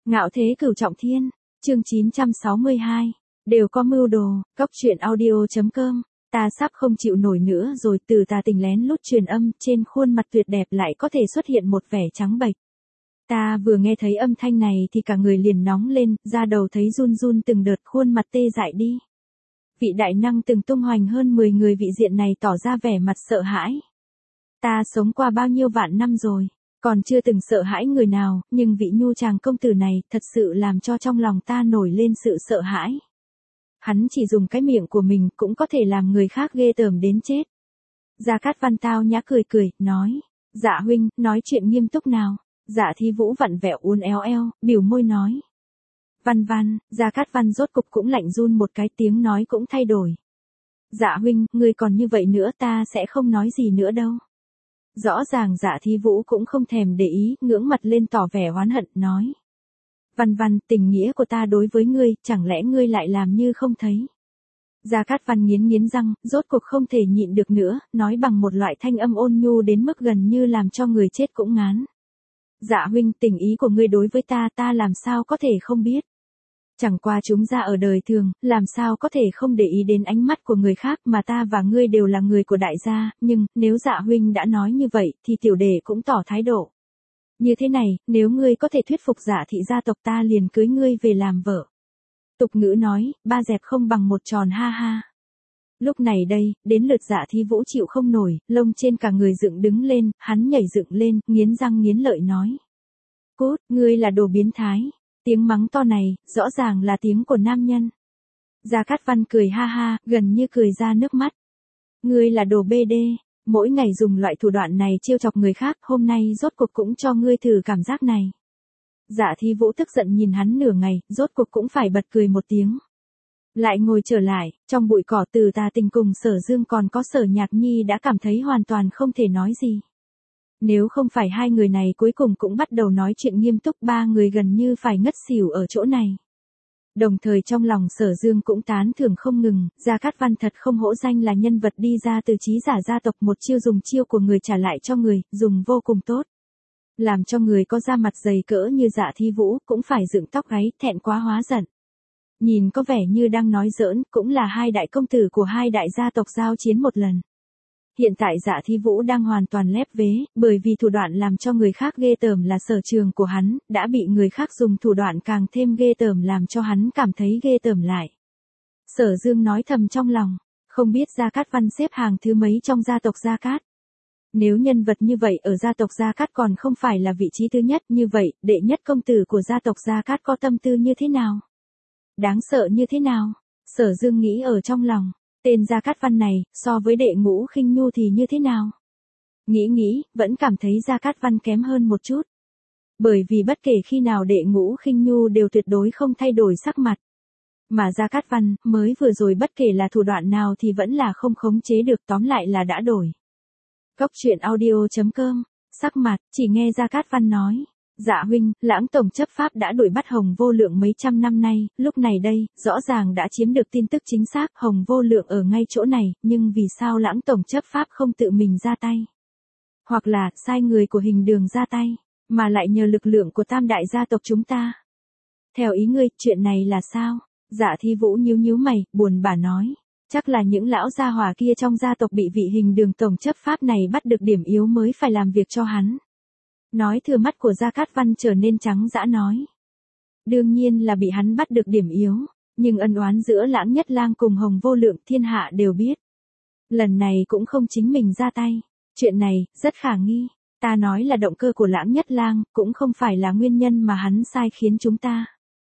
Ngạo thế cửu trọng thiên, chương 962, đều có mưu đồ, cóc truyện audio.com, ta sắp không chịu nổi nữa rồi. Từ tà tình lén lút truyền âm, trên khuôn mặt tuyệt đẹp lại có thể xuất hiện một vẻ trắng bệch. Ta vừa nghe thấy âm thanh này thì cả người liền nóng lên, da đầu thấy run run từng đợt, khuôn mặt tê dại đi. Vị đại năng từng tung hoành hơn 10 người vị diện này tỏ ra vẻ mặt sợ hãi. Ta sống qua bao nhiêu vạn năm rồi, còn chưa từng sợ hãi người nào, nhưng vị nhu chàng công tử này thật sự làm cho trong lòng ta nổi lên sự sợ hãi. Hắn chỉ dùng cái miệng của mình cũng có thể làm người khác ghê tởm đến chết. Gia Cát Văn tao nhã cười cười, nói, dạ huynh, nói chuyện nghiêm túc nào. Dạ Thi Vũ vặn vẹo uốn éo eo, biểu môi nói. Văn, Gia Cát Văn rốt cục cũng lạnh run một cái, tiếng nói cũng thay đổi. Dạ huynh, ngươi còn như vậy nữa ta sẽ không nói gì nữa đâu. Rõ ràng Dạ Thi Vũ cũng không thèm để ý, ngưỡng mặt lên tỏ vẻ oán hận, nói. Văn, tình nghĩa của ta đối với ngươi, chẳng lẽ ngươi lại làm như không thấy. Gia Cát Văn nghiến răng, rốt cuộc không thể nhịn được nữa, nói bằng một loại thanh âm ôn nhu đến mức gần như làm cho người chết cũng ngán. Dạ huynh, tình ý của ngươi đối với ta làm sao có thể không biết. Chẳng qua chúng ta ở đời thường, làm sao có thể không để ý đến ánh mắt của người khác, mà ta và ngươi đều là người của đại gia, nhưng, nếu dạ huynh đã nói như vậy, thì tiểu đệ cũng tỏ thái độ. Như thế này, nếu ngươi có thể thuyết phục Dạ thị gia tộc ta liền cưới ngươi về làm vợ. Tục ngữ nói, ba dẹp không bằng một tròn ha ha. Lúc này đây, đến lượt Dạ Thi Vũ chịu không nổi, lông trên cả người dựng đứng lên, hắn nhảy dựng lên, nghiến răng nghiến lợi nói. Cút, ngươi là đồ biến thái. Tiếng mắng to này, rõ ràng là tiếng của nam nhân. Gia Cát Văn cười ha ha, gần như cười ra nước mắt. Ngươi là đồ bê đê, mỗi ngày dùng loại thủ đoạn này trêu chọc người khác, hôm nay rốt cuộc cũng cho ngươi thử cảm giác này. Dạ Thi Vũ tức giận nhìn hắn nửa ngày, rốt cuộc cũng phải bật cười một tiếng. Lại ngồi trở lại, trong bụi cỏ Từ Tà Tình cùng Sở Dương còn có Sở Nhạc Nhi đã cảm thấy hoàn toàn không thể nói gì. Nếu không phải hai người này cuối cùng cũng bắt đầu nói chuyện nghiêm túc, ba người gần như phải ngất xỉu ở chỗ này. Đồng thời trong lòng Sở Dương cũng tán thưởng không ngừng, Gia Cát Văn thật không hổ danh là nhân vật đi ra từ trí giả gia tộc, một chiêu dùng chiêu của người trả lại cho người, dùng vô cùng tốt. Làm cho người có da mặt dày cỡ như Dạ Thi Vũ cũng phải dựng tóc gáy, thẹn quá hóa giận. Nhìn có vẻ như đang nói giỡn, cũng là hai đại công tử của hai đại gia tộc giao chiến một lần. Hiện tại Dạ Thi Vũ đang hoàn toàn lép vế, bởi vì thủ đoạn làm cho người khác ghê tởm là sở trường của hắn, đã bị người khác dùng thủ đoạn càng thêm ghê tởm làm cho hắn cảm thấy ghê tởm lại. Sở Dương nói thầm trong lòng, không biết Gia Cát Văn xếp hàng thứ mấy trong gia tộc Gia Cát. Nếu nhân vật như vậy ở gia tộc Gia Cát còn không phải là vị trí thứ nhất, như vậy, đệ nhất công tử của gia tộc Gia Cát có tâm tư như thế nào? Đáng sợ như thế nào? Sở Dương nghĩ ở trong lòng. Tên Gia Cát Văn này, so với đệ Ngũ Khinh Nhu thì như thế nào? Nghĩ, vẫn cảm thấy Gia Cát Văn kém hơn một chút. Bởi vì bất kể khi nào đệ Ngũ Khinh Nhu đều tuyệt đối không thay đổi sắc mặt. Mà Gia Cát Văn, mới vừa rồi bất kể là thủ đoạn nào thì vẫn là không khống chế được, tóm lại là đã đổi. Cóc truyện audio.com, sắc mặt, chỉ nghe Gia Cát Văn nói. Dạ huynh, Lãng tổng chấp pháp đã đuổi bắt Hồng Vô Lượng mấy trăm năm nay, lúc này đây, rõ ràng đã chiếm được tin tức chính xác, Hồng Vô Lượng ở ngay chỗ này, nhưng vì sao Lãng tổng chấp pháp không tự mình ra tay? Hoặc là, sai người của Hình Đường ra tay, mà lại nhờ lực lượng của tam đại gia tộc chúng ta? Theo ý ngươi, chuyện này là sao? Dạ Thi Vũ nhíu mày, buồn bã nói. Chắc là những lão gia hỏa kia trong gia tộc bị vị Hình Đường tổng chấp pháp này bắt được điểm yếu mới phải làm việc cho hắn. Nói thừa mắt của Gia Cát Văn trở nên trắng dã nói. Đương nhiên là bị hắn bắt được điểm yếu, nhưng ân oán giữa Lãng Nhất Lang cùng Hồng Vô Lượng thiên hạ đều biết. Lần này cũng không chính mình ra tay, chuyện này, rất khả nghi. Ta nói là động cơ của Lãng Nhất Lang, cũng không phải là nguyên nhân mà hắn sai khiến chúng ta.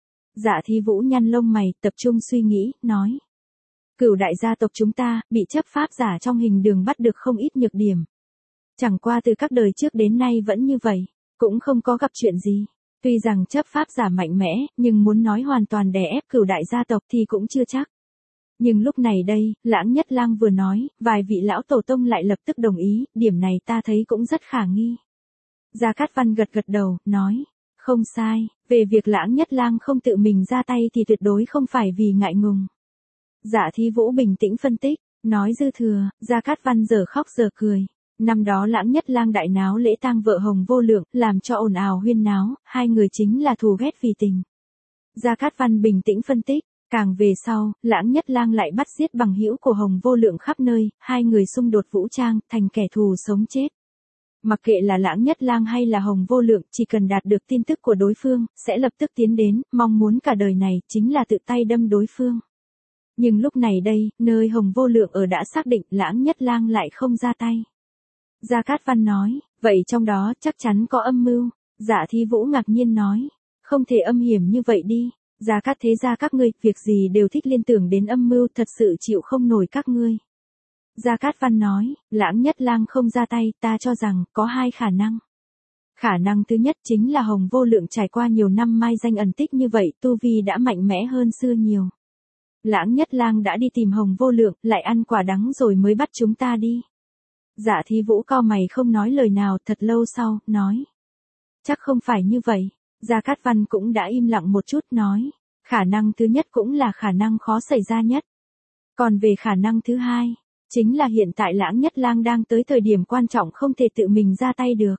Dạ Thi Vũ nhăn lông mày, tập trung suy nghĩ, nói. Cửu đại gia tộc chúng ta, bị chấp pháp giả trong Hình Đường bắt được không ít nhược điểm. Chẳng qua từ các đời trước đến nay vẫn như vậy, cũng không có gặp chuyện gì. Tuy rằng chấp pháp giả mạnh mẽ, nhưng muốn nói hoàn toàn đè ép cửu đại gia tộc thì cũng chưa chắc. Nhưng lúc này đây, Lãng Nhất Lang vừa nói, vài vị lão tổ tông lại lập tức đồng ý, điểm này ta thấy cũng rất khả nghi. Gia Cát Văn gật đầu, nói, không sai, về việc Lãng Nhất Lang không tự mình ra tay thì tuyệt đối không phải vì ngại ngùng. Dạ Thi Vũ bình tĩnh phân tích, nói dư thừa, Gia Cát Văn giờ khóc giờ cười. Năm đó Lãng Nhất Lang đại náo lễ tang vợ Hồng Vô Lượng, làm cho ồn ào huyên náo, hai người chính là thù ghét vì tình. Gia Cát Văn bình tĩnh phân tích, càng về sau, Lãng Nhất Lang lại bắt giết bằng hữu của Hồng Vô Lượng khắp nơi, hai người xung đột vũ trang, thành kẻ thù sống chết. Mặc kệ là Lãng Nhất Lang hay là Hồng Vô Lượng, chỉ cần đạt được tin tức của đối phương, sẽ lập tức tiến đến, mong muốn cả đời này, chính là tự tay đâm đối phương. Nhưng lúc này đây, nơi Hồng Vô Lượng ở đã xác định Lãng Nhất Lang lại không ra tay. Gia Cát Văn nói, vậy trong đó chắc chắn có âm mưu. Dạ Thi Vũ ngạc nhiên nói, không thể âm hiểm như vậy đi. Gia Cát thế gia các ngươi, việc gì đều thích liên tưởng đến âm mưu, thật sự chịu không nổi các ngươi. Gia Cát Văn nói, Lãng Nhất Lang không ra tay, ta cho rằng, có hai khả năng. Khả năng thứ nhất chính là Hồng Vô Lượng trải qua nhiều năm mai danh ẩn tích như vậy, tu vi đã mạnh mẽ hơn xưa nhiều. Lãng Nhất Lang đã đi tìm Hồng Vô Lượng, lại ăn quả đắng rồi mới bắt chúng ta đi. Dạ Thi Vũ cau mày không nói lời nào, thật lâu sau, nói. Chắc không phải như vậy. Gia Cát Văn cũng đã im lặng một chút, nói. Khả năng thứ nhất cũng là khả năng khó xảy ra nhất. Còn về khả năng thứ hai, chính là hiện tại Lãng Nhất Lang đang tới thời điểm quan trọng không thể tự mình ra tay được.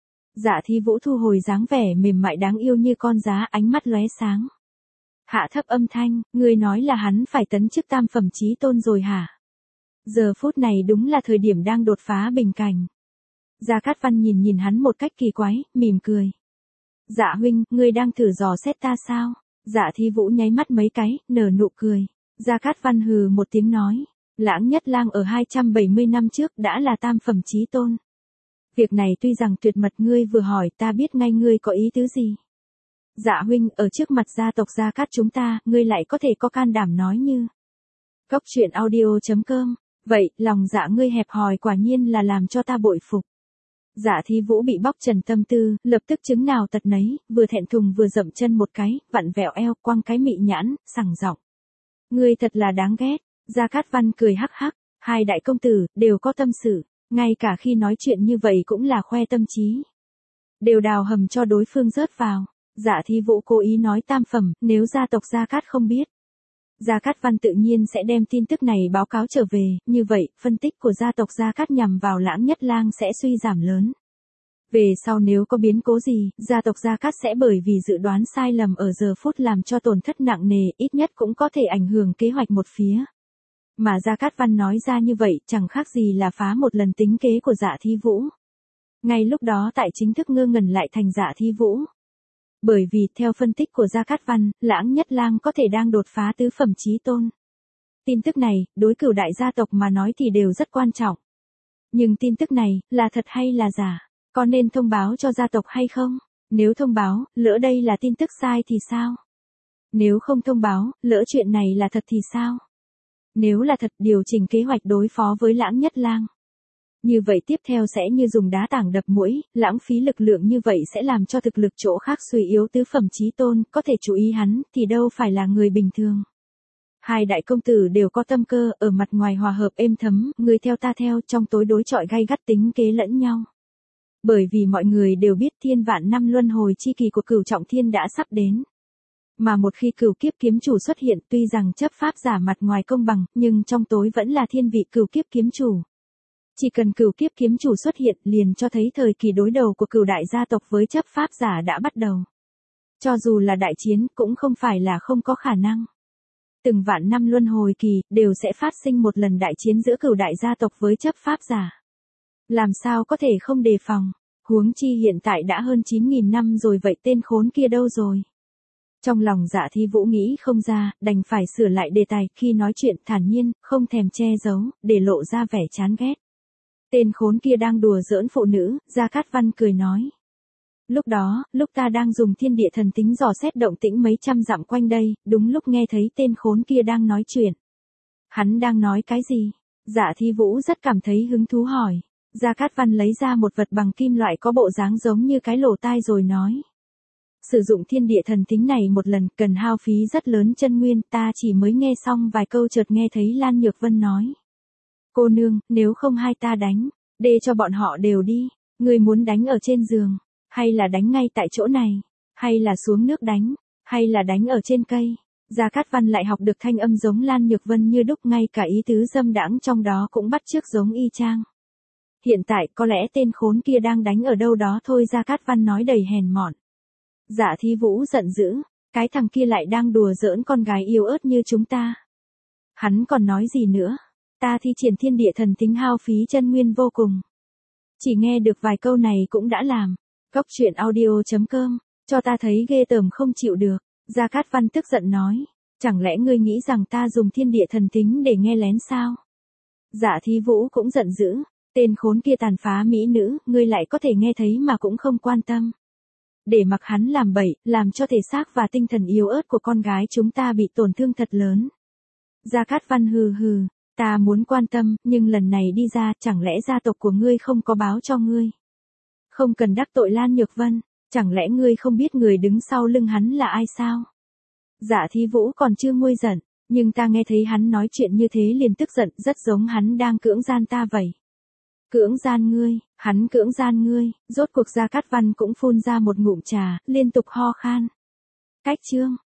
Dạ Thi Vũ thu hồi dáng vẻ mềm mại đáng yêu như con giá, ánh mắt lóe sáng. Hạ thấp âm thanh, ngươi nói là hắn phải tấn chức tam phẩm chí tôn rồi hả? Giờ phút này đúng là thời điểm đang đột phá bình cảnh. Gia Cát Văn nhìn hắn một cách kỳ quái, mỉm cười. Dạ huynh, ngươi đang thử dò xét ta sao? Dạ Thi Vũ nháy mắt mấy cái, nở nụ cười. Gia Cát Văn hừ một tiếng nói. Lãng Nhất Lang ở 270 năm trước đã là tam phẩm chí tôn. Việc này tuy rằng tuyệt mật, ngươi vừa hỏi ta biết ngay ngươi có ý tứ gì. Dạ huynh, ở trước mặt gia tộc Gia Cát chúng ta, ngươi lại có thể có can đảm nói như. Cốc truyện audio.com. Vậy, lòng dạ ngươi hẹp hòi quả nhiên là làm cho ta bội phục. Dạ Thi Vũ bị bóc trần tâm tư, lập tức chứng nào tật nấy, vừa thẹn thùng vừa dậm chân một cái, vặn vẹo eo, quăng cái mị nhãn, sằng giọng. Ngươi thật là đáng ghét. Gia Cát Văn cười hắc hắc, hai đại công tử, đều có tâm sự, ngay cả khi nói chuyện như vậy cũng là khoe tâm trí. Đều đào hầm cho đối phương rớt vào. Dạ Thi Vũ cố ý nói tam phẩm, nếu gia tộc Gia Cát không biết. Gia Cát Văn tự nhiên sẽ đem tin tức này báo cáo trở về, như vậy, phân tích của gia tộc Gia Cát nhằm vào Lãng Nhất Lang sẽ suy giảm lớn. Về sau nếu có biến cố gì, gia tộc Gia Cát sẽ bởi vì dự đoán sai lầm ở giờ phút làm cho tổn thất nặng nề, ít nhất cũng có thể ảnh hưởng kế hoạch một phía. Mà Gia Cát Văn nói ra như vậy, chẳng khác gì là phá một lần tính kế của Dạ Thi Vũ. Ngay lúc đó tại chính thức ngơ ngẩn lại thành Dạ Thi Vũ. Bởi vì, theo phân tích của Gia Cát Văn, Lãng Nhất Lang có thể đang đột phá tứ phẩm chí tôn. Tin tức này, đối cửu đại gia tộc mà nói thì đều rất quan trọng. Nhưng tin tức này, là thật hay là giả? Có nên thông báo cho gia tộc hay không? Nếu thông báo, lỡ đây là tin tức sai thì sao? Nếu không thông báo, lỡ chuyện này là thật thì sao? Nếu là thật, điều chỉnh kế hoạch đối phó với Lãng Nhất Lang. Như vậy tiếp theo sẽ như dùng đá tảng đập mũi, lãng phí lực lượng như vậy sẽ làm cho thực lực chỗ khác suy yếu tứ phẩm chí tôn, có thể chú ý hắn, thì đâu phải là người bình thường. Hai đại công tử đều có tâm cơ, ở mặt ngoài hòa hợp êm thấm, người theo ta theo, trong tối đối chọi gay gắt tính kế lẫn nhau. Bởi vì mọi người đều biết thiên vạn năm luân hồi chi kỳ của Cửu Trọng Thiên đã sắp đến. Mà một khi Cửu Kiếp Kiếm Chủ xuất hiện, tuy rằng chấp pháp giả mặt ngoài công bằng, nhưng trong tối vẫn là thiên vị Cửu Kiếp Kiếm Chủ. Chỉ cần Cửu Kiếp Kiếm Chủ xuất hiện liền cho thấy thời kỳ đối đầu của cửu đại gia tộc với chấp pháp giả đã bắt đầu. Cho dù là đại chiến cũng không phải là không có khả năng. Từng vạn năm luân hồi kỳ đều sẽ phát sinh một lần đại chiến giữa cửu đại gia tộc với chấp pháp giả. Làm sao có thể không đề phòng, huống chi hiện tại đã hơn 9.000 năm rồi, vậy tên khốn kia đâu rồi? Trong lòng Dạ Thi Vũ nghĩ không ra, đành phải sửa lại đề tài, khi nói chuyện thản nhiên, không thèm che giấu, để lộ ra vẻ chán ghét. Tên khốn kia đang đùa giỡn phụ nữ, Gia Cát Văn cười nói. Lúc đó, lúc ta đang dùng thiên địa thần tính dò xét động tĩnh mấy trăm dặm quanh đây, đúng lúc nghe thấy tên khốn kia đang nói chuyện. Hắn đang nói cái gì? Dạ Thi Vũ rất cảm thấy hứng thú hỏi. Gia Cát Văn lấy ra một vật bằng kim loại có bộ dáng giống như cái lỗ tai rồi nói. Sử dụng thiên địa thần tính này một lần cần hao phí rất lớn chân nguyên, ta chỉ mới nghe xong vài câu chợt nghe thấy Lan Nhược Vân nói. Cô nương, nếu không hai ta đánh, để cho bọn họ đều đi, ngươi muốn đánh ở trên giường, hay là đánh ngay tại chỗ này, hay là xuống nước đánh, hay là đánh ở trên cây. Gia Cát Văn lại học được thanh âm giống Lan Nhược Vân như đúc, ngay cả ý tứ dâm đãng trong đó cũng bắt chước giống y chang. Hiện tại có lẽ tên khốn kia đang đánh ở đâu đó thôi, Gia Cát Văn nói đầy hèn mọn. Dạ Thi Vũ giận dữ, cái thằng kia lại đang đùa giỡn con gái yếu ớt như chúng ta. Hắn còn nói gì nữa? Ta thi triển thiên địa thần tính hao phí chân nguyên vô cùng. Chỉ nghe được vài câu này cũng đã làm. Cốc truyện audio.com, cho ta thấy ghê tởm không chịu được. Gia Cát Văn tức giận nói, chẳng lẽ ngươi nghĩ rằng ta dùng thiên địa thần tính để nghe lén sao? Dạ Thi Vũ cũng giận dữ, tên khốn kia tàn phá mỹ nữ, ngươi lại có thể nghe thấy mà cũng không quan tâm. Để mặc hắn làm bậy, làm cho thể xác và tinh thần yếu ớt của con gái chúng ta bị tổn thương thật lớn. Gia Cát Văn hừ hừ, ta muốn quan tâm, nhưng lần này đi ra, chẳng lẽ gia tộc của ngươi không có báo cho ngươi? Không cần đắc tội Lan Nhược Vân, chẳng lẽ ngươi không biết người đứng sau lưng hắn là ai sao? Dạ Thi Vũ còn chưa nguôi giận, nhưng ta nghe thấy hắn nói chuyện như thế liền tức giận, rất giống hắn đang cưỡng gian ta vậy. Cưỡng gian ngươi, hắn cưỡng gian ngươi, rốt cuộc Gia Cát Văn cũng phun ra một ngụm trà, liên tục ho khan. Cách chương.